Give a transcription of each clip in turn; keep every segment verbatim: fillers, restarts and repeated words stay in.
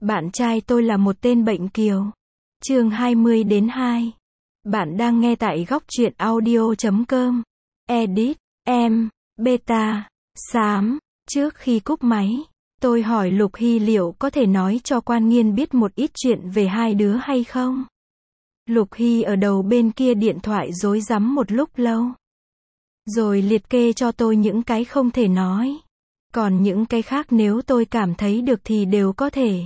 Bạn trai tôi là một tên bệnh kiều. Chương hai mươi đến hai. Bạn đang nghe tại góc truyện audio chấm com. Edit, em, beta, xám. Trước khi cúp máy, tôi hỏi Lục Hy liệu có thể nói cho Quan Nghiên biết một ít chuyện về hai đứa hay không. Lục Hy ở đầu bên kia điện thoại rối rắm một lúc lâu. Rồi liệt kê cho tôi những cái không thể nói. Còn những cái khác nếu tôi cảm thấy được thì đều có thể.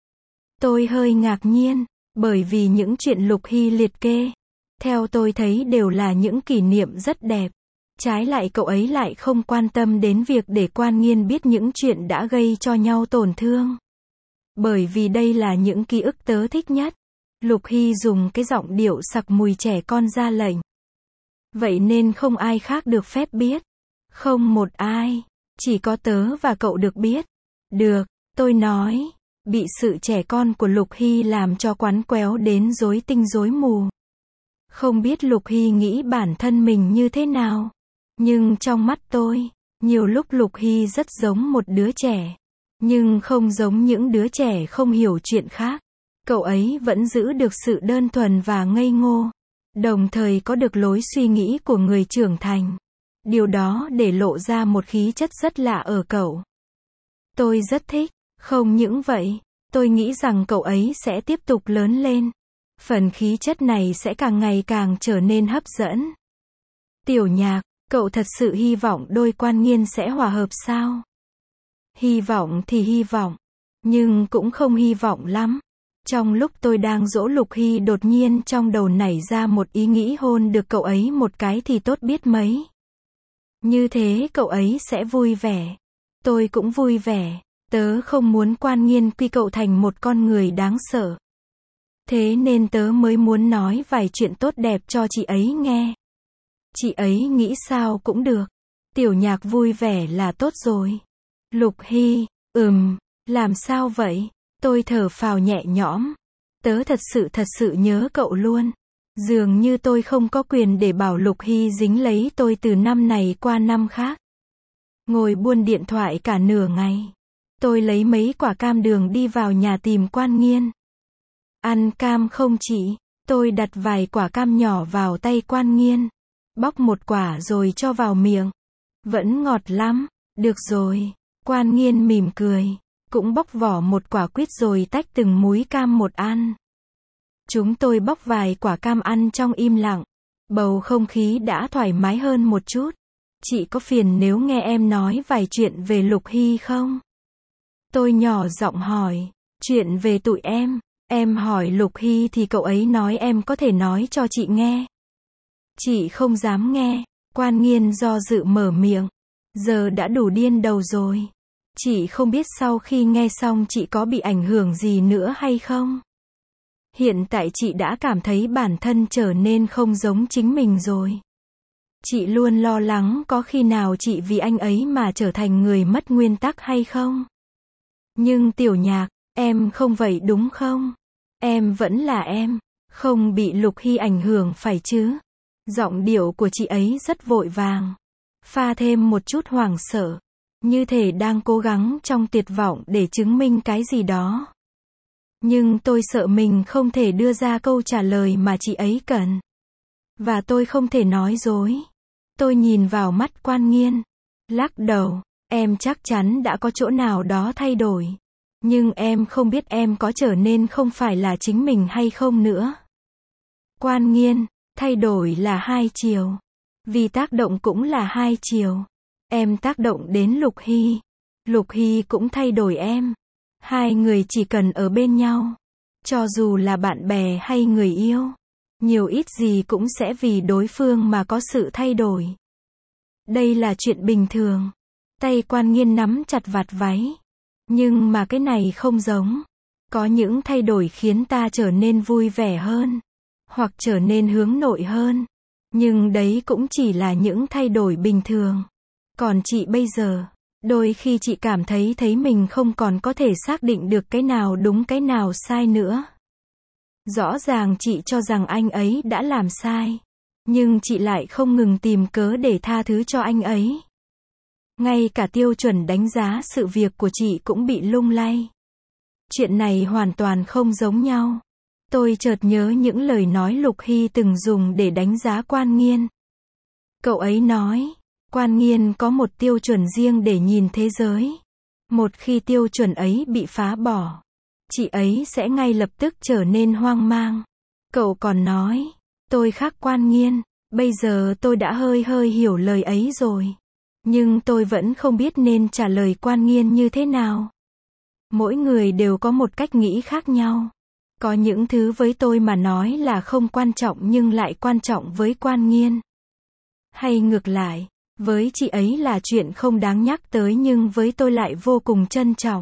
Tôi hơi ngạc nhiên, bởi vì những chuyện Lục Hy liệt kê, theo tôi thấy đều là những kỷ niệm rất đẹp. Trái lại cậu ấy lại không quan tâm đến việc để Quan Nghiên biết những chuyện đã gây cho nhau tổn thương. Bởi vì đây là những ký ức tớ thích nhất. Lục Hy dùng cái giọng điệu sặc mùi trẻ con ra lệnh. Vậy nên không ai khác được phép biết. Không một ai. Chỉ có tớ và cậu được biết. Được, tôi nói. Bị sự trẻ con của Lục Hy làm cho quắn quéo đến rối tinh rối mù. Không biết Lục Hy nghĩ bản thân mình như thế nào. Nhưng trong mắt tôi, nhiều lúc Lục Hy rất giống một đứa trẻ. Nhưng không giống những đứa trẻ không hiểu chuyện khác. Cậu ấy vẫn giữ được sự đơn thuần và ngây ngô. Đồng thời có được lối suy nghĩ của người trưởng thành. Điều đó để lộ ra một khí chất rất lạ ở cậu. Tôi rất thích. Không những vậy, tôi nghĩ rằng cậu ấy sẽ tiếp tục lớn lên. Phần khí chất này sẽ càng ngày càng trở nên hấp dẫn. Tiểu Nhạc, cậu thật sự hy vọng đôi Quan Nghiên sẽ hòa hợp sao? Hy vọng thì hy vọng, nhưng cũng không hy vọng lắm. Trong lúc tôi đang dỗ Lục Hy đột nhiên trong đầu nảy ra một ý nghĩ hôn được cậu ấy một cái thì tốt biết mấy. Như thế cậu ấy sẽ vui vẻ. Tôi cũng vui vẻ. Tớ không muốn Quan Nghiên quy cậu thành một con người đáng sợ. Thế nên tớ mới muốn nói vài chuyện tốt đẹp cho chị ấy nghe. Chị ấy nghĩ sao cũng được. Tiểu Nhạc vui vẻ là tốt rồi. Lục Hy, ừm, làm sao vậy? Tôi thở phào nhẹ nhõm. Tớ thật sự thật sự nhớ cậu luôn. Dường như tôi không có quyền để bảo Lục Hy dính lấy tôi từ năm này qua năm khác. Ngồi buôn điện thoại cả nửa ngày. Tôi lấy mấy quả cam đường đi vào nhà tìm Quan Nghiên. Ăn cam không chị? Tôi đặt vài quả cam nhỏ vào tay Quan Nghiên. Bóc một quả rồi cho vào miệng. Vẫn ngọt lắm. Được rồi. Quan Nghiên mỉm cười. Cũng bóc vỏ một quả quýt rồi tách từng múi cam một ăn. Chúng tôi bóc vài quả cam ăn trong im lặng. Bầu không khí đã thoải mái hơn một chút. Chị có phiền nếu nghe em nói vài chuyện về Lục Hy không? Tôi nhỏ giọng hỏi. Chuyện về tụi em. Em hỏi Lục Hy thì cậu ấy nói em có thể nói cho chị nghe. Chị không dám nghe. Quan Nghiên do dự mở miệng. Giờ đã đủ điên đầu rồi. Chị không biết sau khi nghe xong chị có bị ảnh hưởng gì nữa hay không? Hiện tại chị đã cảm thấy bản thân trở nên không giống chính mình rồi. Chị luôn lo lắng có khi nào chị vì anh ấy mà trở thành người mất nguyên tắc hay không? Nhưng Tiểu Nhạc, em không vậy đúng không? Em vẫn là em, không bị Lục Hy ảnh hưởng phải chứ? Giọng điệu của chị ấy rất vội vàng, pha thêm một chút hoảng sợ, như thể đang cố gắng trong tuyệt vọng để chứng minh cái gì đó. Nhưng tôi sợ mình không thể đưa ra câu trả lời mà chị ấy cần. Và tôi không thể nói dối. Tôi nhìn vào mắt Quan Nghiên, lắc đầu, em chắc chắn đã có chỗ nào đó thay đổi. Nhưng em không biết em có trở nên không phải là chính mình hay không nữa. Quan Nghiên, thay đổi là hai chiều. Vì tác động cũng là hai chiều. Em tác động đến Lục Hy. Lục Hy cũng thay đổi em. Hai người chỉ cần ở bên nhau. Cho dù là bạn bè hay người yêu. Nhiều ít gì cũng sẽ vì đối phương mà có sự thay đổi. Đây là chuyện bình thường. Tay Quan Nghiên nắm chặt vạt váy. Nhưng mà cái này không giống. Có những thay đổi khiến ta trở nên vui vẻ hơn. Hoặc trở nên hướng nội hơn. Nhưng đấy cũng chỉ là những thay đổi bình thường. Còn chị bây giờ, đôi khi chị cảm thấy thấy mình không còn có thể xác định được cái nào đúng cái nào sai nữa. Rõ ràng chị cho rằng anh ấy đã làm sai. Nhưng chị lại không ngừng tìm cớ để tha thứ cho anh ấy. Ngay cả tiêu chuẩn đánh giá sự việc của chị cũng bị lung lay. Chuyện này hoàn toàn không giống nhau. Tôi chợt nhớ những lời nói Lục Hy từng dùng để đánh giá Quan Nghiên. Cậu ấy nói, Quan Nghiên có một tiêu chuẩn riêng để nhìn thế giới. Một khi tiêu chuẩn ấy bị phá bỏ, chị ấy sẽ ngay lập tức trở nên hoang mang. Cậu còn nói, tôi khác Quan Nghiên. Bây giờ tôi đã hơi hơi hiểu lời ấy rồi. Nhưng tôi vẫn không biết nên trả lời Quan Nghiên như thế nào. Mỗi người đều có một cách nghĩ khác nhau. Có những thứ với tôi mà nói là không quan trọng nhưng lại quan trọng với Quan Nghiên. Hay ngược lại, với chị ấy là chuyện không đáng nhắc tới nhưng với tôi lại vô cùng trân trọng.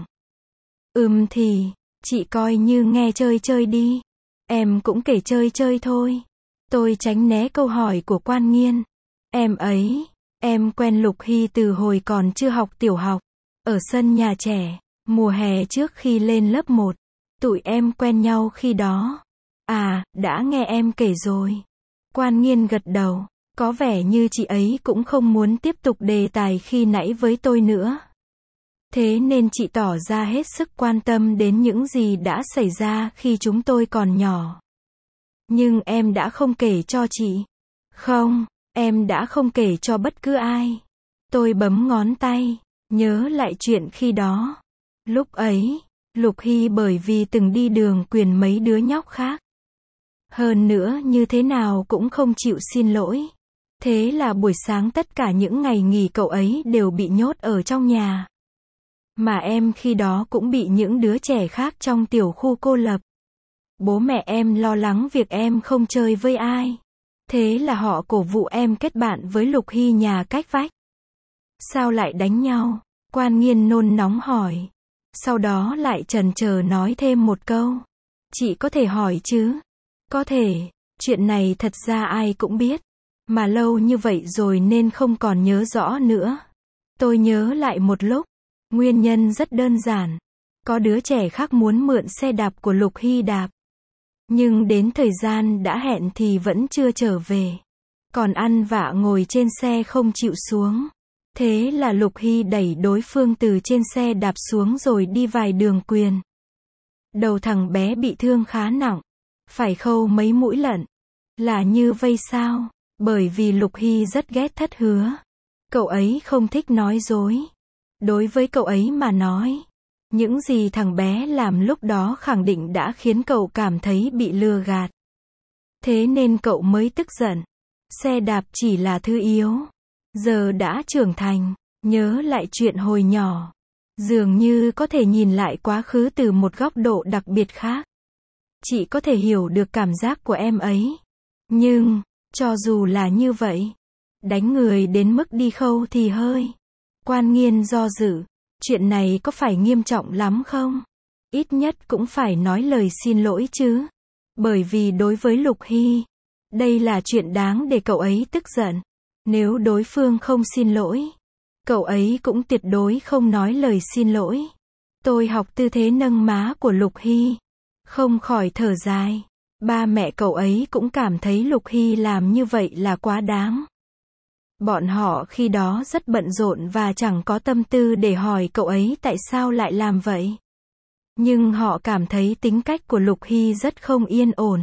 Ừm thì, chị coi như nghe chơi chơi đi. Em cũng kể chơi chơi thôi. Tôi tránh né câu hỏi của Quan Nghiên. Em ấy, em quen Lục Hy từ hồi còn chưa học tiểu học. Ở sân nhà trẻ, mùa hè trước khi lên lớp một. Tụi em quen nhau khi đó. À, đã nghe em kể rồi. Quan Nghiên gật đầu. Có vẻ như chị ấy cũng không muốn tiếp tục đề tài khi nãy với tôi nữa. Thế nên chị tỏ ra hết sức quan tâm đến những gì đã xảy ra khi chúng tôi còn nhỏ. Nhưng em đã không kể cho chị. Không, em đã không kể cho bất cứ ai. Tôi bấm ngón tay, nhớ lại chuyện khi đó. Lúc ấy, Lục Hy bởi vì từng đi đường quyền mấy đứa nhóc khác. Hơn nữa như thế nào cũng không chịu xin lỗi. Thế là buổi sáng tất cả những ngày nghỉ cậu ấy đều bị nhốt ở trong nhà. Mà em khi đó cũng bị những đứa trẻ khác trong tiểu khu cô lập. Bố mẹ em lo lắng việc em không chơi với ai. Thế là họ cổ vũ em kết bạn với Lục Hy nhà cách vách. Sao lại đánh nhau? Quan Nghiên nôn nóng hỏi. Sau đó lại chần chờ nói thêm một câu. Chị có thể hỏi chứ? Có thể, chuyện này thật ra ai cũng biết. Mà lâu như vậy rồi nên không còn nhớ rõ nữa. Tôi nhớ lại một lúc. Nguyên nhân rất đơn giản. Có đứa trẻ khác muốn mượn xe đạp của Lục Hy đạp. Nhưng đến thời gian đã hẹn thì vẫn chưa trở về. Còn ăn vạ ngồi trên xe không chịu xuống. Thế là Lục Hy đẩy đối phương từ trên xe đạp xuống rồi đi vài đường quyền. Đầu thằng bé bị thương khá nặng. Phải khâu mấy mũi lận. Là như vây sao? Bởi vì Lục Hy rất ghét Thất Hứa. Cậu ấy không thích nói dối. Đối với cậu ấy mà nói, những gì thằng bé làm lúc đó khẳng định đã khiến cậu cảm thấy bị lừa gạt. Thế nên cậu mới tức giận. Xe đạp chỉ là thứ yếu. Giờ đã trưởng thành, nhớ lại chuyện hồi nhỏ. Dường như có thể nhìn lại quá khứ từ một góc độ đặc biệt khác. Chị có thể hiểu được cảm giác của em ấy. Nhưng, cho dù là như vậy, đánh người đến mức đi khâu thì hơi. Quan Nghiên do dự. Chuyện này có phải nghiêm trọng lắm không? Ít nhất cũng phải nói lời xin lỗi chứ. Bởi vì đối với Lục Hy, đây là chuyện đáng để cậu ấy tức giận. Nếu đối phương không xin lỗi, cậu ấy cũng tuyệt đối không nói lời xin lỗi. Tôi học tư thế nâng má của Lục Hy. Không khỏi thở dài. Ba mẹ cậu ấy cũng cảm thấy Lục Hy làm như vậy là quá đáng. Bọn họ khi đó rất bận rộn và chẳng có tâm tư để hỏi cậu ấy tại sao lại làm vậy. Nhưng họ cảm thấy tính cách của Lục Hy rất không yên ổn.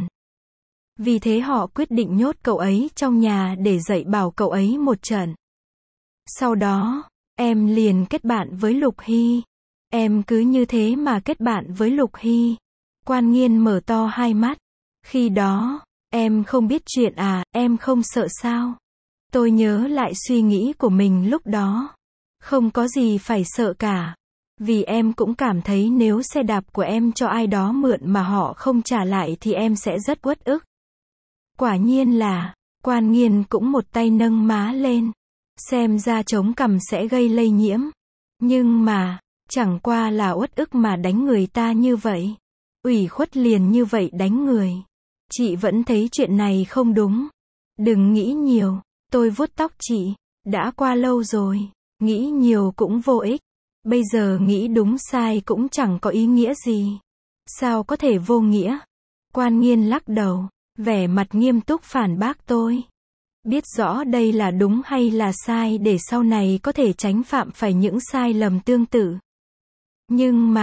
Vì thế họ quyết định nhốt cậu ấy trong nhà để dạy bảo cậu ấy một trận. Sau đó, em liền kết bạn với Lục Hy. Em cứ như thế mà kết bạn với Lục Hy. Quan Nghiên mở to hai mắt. Khi đó, em không biết chuyện à, em không sợ sao? Tôi nhớ lại suy nghĩ của mình lúc đó. Không có gì phải sợ cả. Vì em cũng cảm thấy nếu xe đạp của em cho ai đó mượn mà họ không trả lại thì em sẽ rất uất ức. Quả nhiên là, Quan Nghiên cũng một tay nâng má lên. Xem ra chống cằm sẽ gây lây nhiễm. Nhưng mà, chẳng qua là uất ức mà đánh người ta như vậy. Ủy khuất liền như vậy đánh người. Chị vẫn thấy chuyện này không đúng. Đừng nghĩ nhiều. Tôi vuốt tóc chị. Đã qua lâu rồi. Nghĩ nhiều cũng vô ích. Bây giờ nghĩ đúng sai cũng chẳng có ý nghĩa gì. Sao có thể vô nghĩa? Quan Nghiên lắc đầu. Vẻ mặt nghiêm túc phản bác tôi. Biết rõ đây là đúng hay là sai để sau này có thể tránh phạm phải những sai lầm tương tự. Nhưng mà,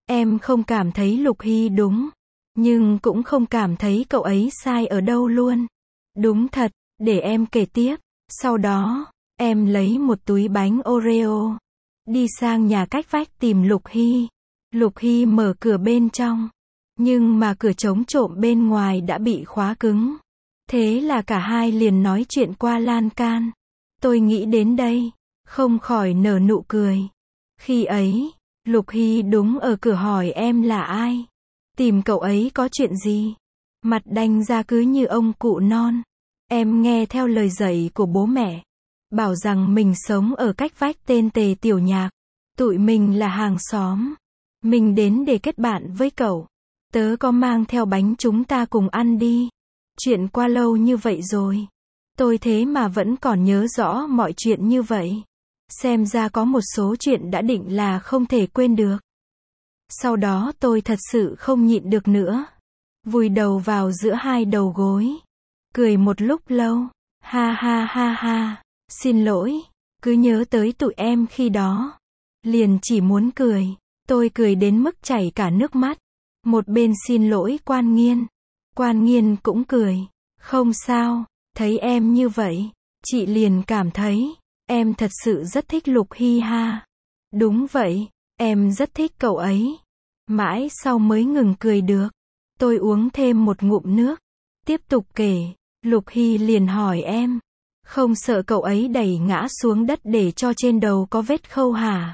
Em không cảm thấy Lục Hy đúng, nhưng cũng không cảm thấy cậu ấy sai ở đâu luôn. Đúng thật, để em kể tiếp. Sau đó, em lấy một túi bánh Oreo, đi sang nhà cách vách tìm Lục Hy. Lục Hy mở cửa bên trong, nhưng mà cửa chống trộm bên ngoài đã bị khóa cứng. Thế là cả hai liền nói chuyện qua lan can. Tôi nghĩ đến đây, không khỏi nở nụ cười. Khi ấy, Lục Hy đúng ở cửa hỏi em là ai, tìm cậu ấy có chuyện gì. Mặt đanh ra cứ như ông cụ non. Em nghe theo lời dạy của bố mẹ, bảo rằng mình sống ở cách vách tên Tề Tiểu Nhạc. Tụi mình là hàng xóm. Mình đến để kết bạn với cậu. Tớ có mang theo bánh chúng ta cùng ăn đi. Chuyện qua lâu như vậy rồi. Tôi thế mà vẫn còn nhớ rõ mọi chuyện như vậy. Xem ra có một số chuyện đã định là không thể quên được. Sau đó tôi thật sự không nhịn được nữa. Vùi đầu vào giữa hai đầu gối. Cười một lúc lâu. Ha ha ha ha. Xin lỗi. Cứ nhớ tới tụi em khi đó. Liền chỉ muốn cười. Tôi cười đến mức chảy cả nước mắt. Một bên xin lỗi Quan Nghiên. Quan Nghiên cũng cười. Không sao. Thấy em như vậy, chị liền cảm thấy, em thật sự rất thích Lục Hy ha. Đúng vậy, em rất thích cậu ấy. Mãi sau mới ngừng cười được. Tôi uống thêm một ngụm nước. Tiếp tục kể, Lục Hy liền hỏi em. Không sợ cậu ấy đẩy ngã xuống đất để cho trên đầu có vết khâu hả?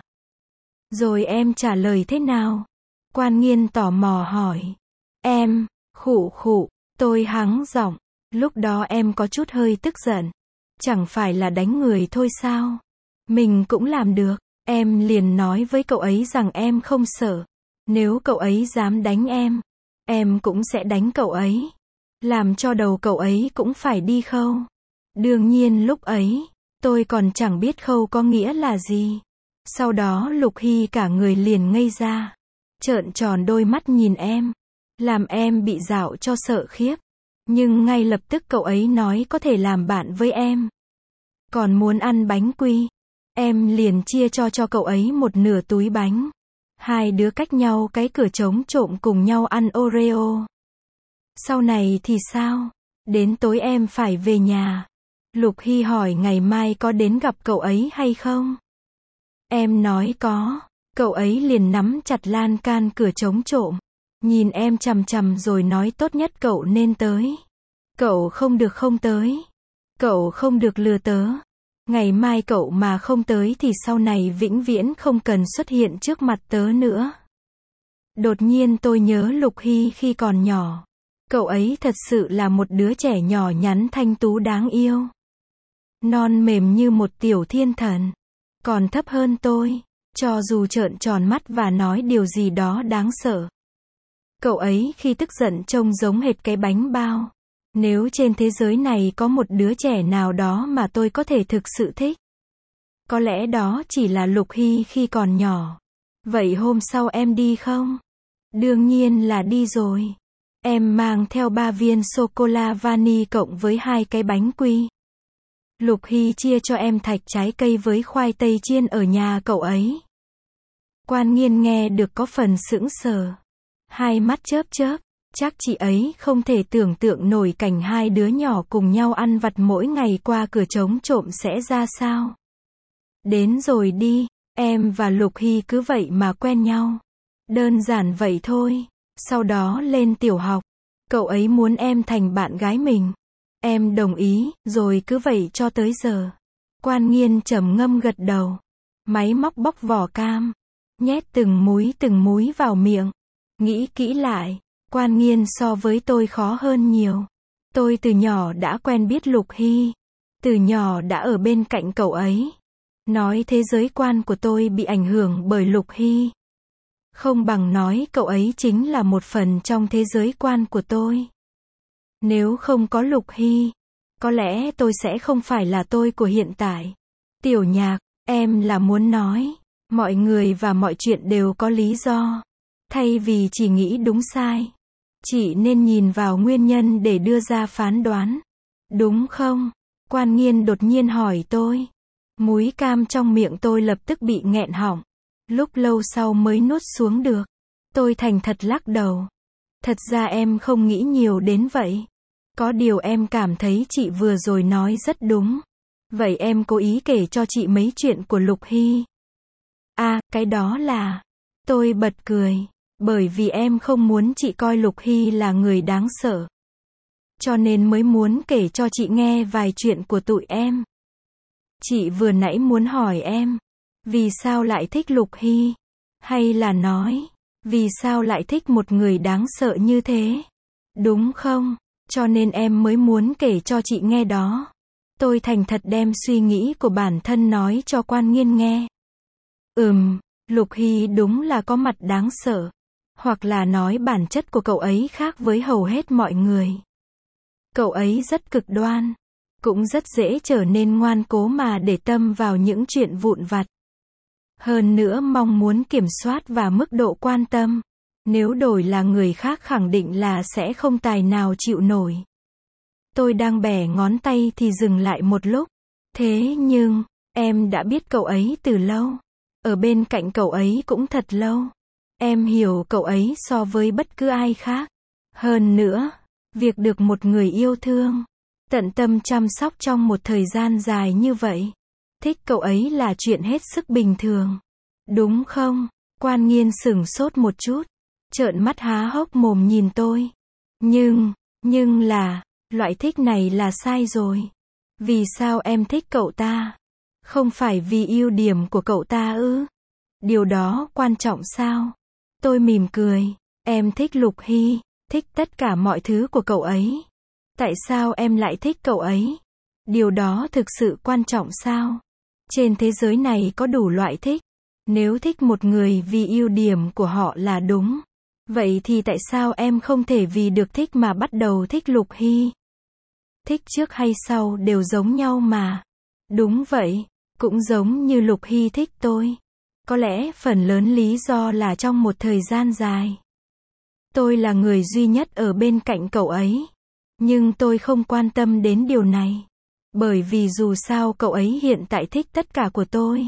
Rồi em trả lời thế nào? Quan Nghiên tò mò hỏi. Em, khụ khụ, tôi hắng giọng. Lúc đó em có chút hơi tức giận. Chẳng phải là đánh người thôi sao? Mình cũng làm được. Em liền nói với cậu ấy rằng em không sợ. Nếu cậu ấy dám đánh em, em cũng sẽ đánh cậu ấy. Làm cho đầu cậu ấy cũng phải đi khâu. Đương nhiên lúc ấy, tôi còn chẳng biết khâu có nghĩa là gì. Sau đó Lục Hy cả người liền ngây ra. Trợn tròn đôi mắt nhìn em. Làm em bị dạo cho sợ khiếp. Nhưng ngay lập tức cậu ấy nói có thể làm bạn với em. Còn muốn ăn bánh quy. Em liền chia cho cho cậu ấy một nửa túi bánh. Hai đứa cách nhau cái cửa trống trộm cùng nhau ăn Oreo. Sau này thì sao? Đến tối em phải về nhà. Lục Hy hỏi ngày mai có đến gặp cậu ấy hay không? Em nói có. Cậu ấy liền nắm chặt lan can cửa trống trộm. Nhìn em chằm chằm rồi nói tốt nhất cậu nên tới. Cậu không được không tới. Cậu không được lừa tớ. Ngày mai cậu mà không tới thì sau này vĩnh viễn không cần xuất hiện trước mặt tớ nữa. Đột nhiên tôi nhớ Lục Hy khi còn nhỏ. Cậu ấy thật sự là một đứa trẻ nhỏ nhắn thanh tú đáng yêu. Non mềm như một tiểu thiên thần. Còn thấp hơn tôi. Cho dù trợn tròn mắt và nói điều gì đó đáng sợ. Cậu ấy khi tức giận trông giống hệt cái bánh bao. Nếu trên thế giới này có một đứa trẻ nào đó mà tôi có thể thực sự thích, có lẽ đó chỉ là Lục Hy khi còn nhỏ. Vậy hôm sau em đi không? Đương nhiên là đi rồi. Em mang theo ba viên sô-cô-la vani cộng với hai cái bánh quy. Lục Hy chia cho em thạch trái cây với khoai tây chiên ở nhà cậu ấy. Quan Nghiên nghe được có phần sững sờ. Hai mắt chớp chớp. Chắc chị ấy không thể tưởng tượng nổi cảnh hai đứa nhỏ cùng nhau ăn vặt mỗi ngày qua cửa trống trộm sẽ ra sao. Đến rồi đi, em và Lục Hy cứ vậy mà quen nhau. Đơn giản vậy thôi. Sau đó lên tiểu học, cậu ấy muốn em thành bạn gái mình. Em đồng ý, rồi cứ vậy cho tới giờ. Quan Nghiên trầm ngâm gật đầu. Máy móc bóc vỏ cam, nhét từng múi từng múi vào miệng. Nghĩ kỹ lại, Quan Nghiên so với tôi khó hơn nhiều. Tôi từ nhỏ đã quen biết Lục Hy. Từ nhỏ đã ở bên cạnh cậu ấy. Nói thế giới quan của tôi bị ảnh hưởng bởi Lục Hy. Không bằng nói cậu ấy chính là một phần trong thế giới quan của tôi. Nếu không có Lục Hy, có lẽ tôi sẽ không phải là tôi của hiện tại. Tiểu Nhạc, em là muốn nói, mọi người và mọi chuyện đều có lý do. Thay vì chỉ nghĩ đúng sai, chị nên nhìn vào nguyên nhân để đưa ra phán đoán. Đúng không? Quan Nghiên đột nhiên hỏi tôi. Múi cam trong miệng tôi lập tức bị nghẹn họng. Lúc lâu sau mới nuốt xuống được. Tôi thành thật lắc đầu. Thật ra em không nghĩ nhiều đến vậy. Có điều em cảm thấy chị vừa rồi nói rất đúng. Vậy em cố ý kể cho chị mấy chuyện của Lục Hy. À, cái đó là... Tôi bật cười. Bởi vì em không muốn chị coi Lục Hy là người đáng sợ. Cho nên mới muốn kể cho chị nghe vài chuyện của tụi em. Chị vừa nãy muốn hỏi em. Vì sao lại thích Lục Hy? Hay là nói, vì sao lại thích một người đáng sợ như thế? Đúng không? Cho nên em mới muốn kể cho chị nghe đó. Tôi thành thật đem suy nghĩ của bản thân nói cho Quan Nghiên nghe. Ừm, Lục Hy đúng là có mặt đáng sợ. Hoặc là nói bản chất của cậu ấy khác với hầu hết mọi người. Cậu ấy rất cực đoan. Cũng rất dễ trở nên ngoan cố mà để tâm vào những chuyện vụn vặt. Hơn nữa mong muốn kiểm soát và mức độ quan tâm. Nếu đổi là người khác khẳng định là sẽ không tài nào chịu nổi. Tôi đang bẻ ngón tay thì dừng lại một lúc. Thế nhưng, em đã biết cậu ấy từ lâu. Ở bên cạnh cậu ấy cũng thật lâu. Em hiểu cậu ấy so với bất cứ ai khác. Hơn nữa, việc được một người yêu thương, tận tâm chăm sóc trong một thời gian dài như vậy. Thích cậu ấy là chuyện hết sức bình thường. Đúng không? Quan Nghiên sửng sốt một chút. Trợn mắt há hốc mồm nhìn tôi. Nhưng, nhưng là, loại thích này là sai rồi. Vì sao em thích cậu ta? Không phải vì ưu điểm của cậu ta ư? Điều đó quan trọng sao? Tôi mỉm cười. Em thích Lục Hy, thích tất cả mọi thứ của cậu ấy. Tại sao em lại thích cậu ấy? Điều đó thực sự quan trọng sao? Trên thế giới này có đủ loại thích. Nếu thích một người vì ưu điểm của họ là đúng. Vậy thì tại sao em không thể vì được thích mà bắt đầu thích Lục Hy? Thích trước hay sau đều giống nhau mà. Đúng vậy, cũng giống như Lục Hy thích tôi. Có lẽ phần lớn lý do là trong một thời gian dài. Tôi là người duy nhất ở bên cạnh cậu ấy. Nhưng tôi không quan tâm đến điều này. Bởi vì dù sao cậu ấy hiện tại thích tất cả của tôi.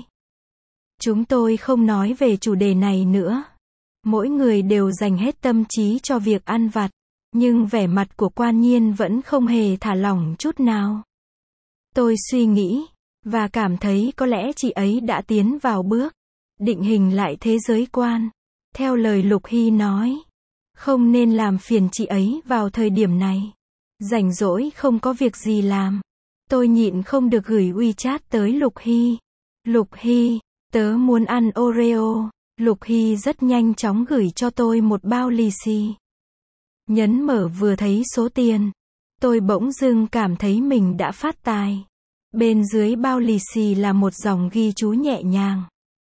Chúng tôi không nói về chủ đề này nữa. Mỗi người đều dành hết tâm trí cho việc ăn vặt. Nhưng vẻ mặt của Quan Nhiên vẫn không hề thả lỏng chút nào. Tôi suy nghĩ, và cảm thấy có lẽ chị ấy đã tiến vào bước định hình lại thế giới quan. Theo lời Lục Hy nói, không nên làm phiền chị ấy vào thời điểm này. Rảnh rỗi không có việc gì làm. Tôi nhịn không được gửi WeChat tới Lục Hy. Lục Hy, tớ muốn ăn Oreo. Lục Hy rất nhanh chóng gửi cho tôi một bao lì xì. Nhấn mở vừa thấy số tiền. Tôi bỗng dưng cảm thấy mình đã phát tài. Bên dưới bao lì xì là một dòng ghi chú nhẹ nhàng.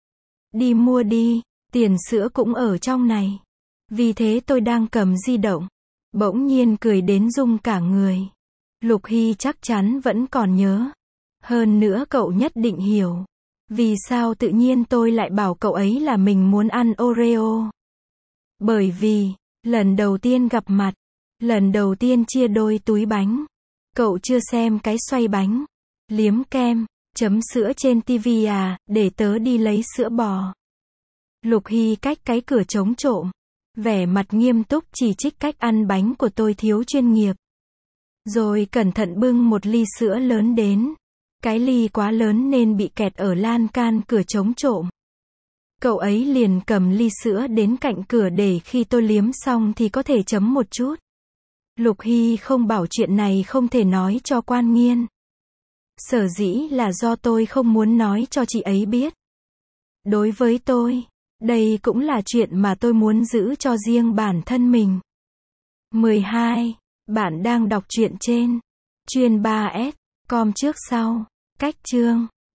Đi mua đi, tiền sữa cũng ở trong này. Vì thế tôi đang cầm di động. Bỗng nhiên cười đến rung cả người. Lục Hy chắc chắn vẫn còn nhớ. Hơn nữa cậu nhất định hiểu. Vì sao tự nhiên tôi lại bảo cậu ấy là mình muốn ăn Oreo? Bởi vì, lần đầu tiên gặp mặt, lần đầu tiên chia đôi túi bánh, cậu chưa xem cái xoay bánh, liếm kem, chấm sữa trên tivi à, để tớ đi lấy sữa bò. Lục Hy cách cái cửa trống trộm, vẻ mặt nghiêm túc chỉ trích cách ăn bánh của tôi thiếu chuyên nghiệp. Rồi cẩn thận bưng một ly sữa lớn đến. Cái ly quá lớn nên bị kẹt ở lan can cửa trống trộm. Cậu ấy liền cầm ly sữa đến cạnh cửa để khi tôi liếm xong thì có thể chấm một chút. Lục Hy không bảo chuyện này không thể nói cho Quan Nghiên. Sở dĩ là do tôi không muốn nói cho chị ấy biết. Đối với tôi, đây cũng là chuyện mà tôi muốn giữ cho riêng bản thân mình. mười hai. Bạn đang đọc truyện trên chuyên ba S com trước sau. Cách chương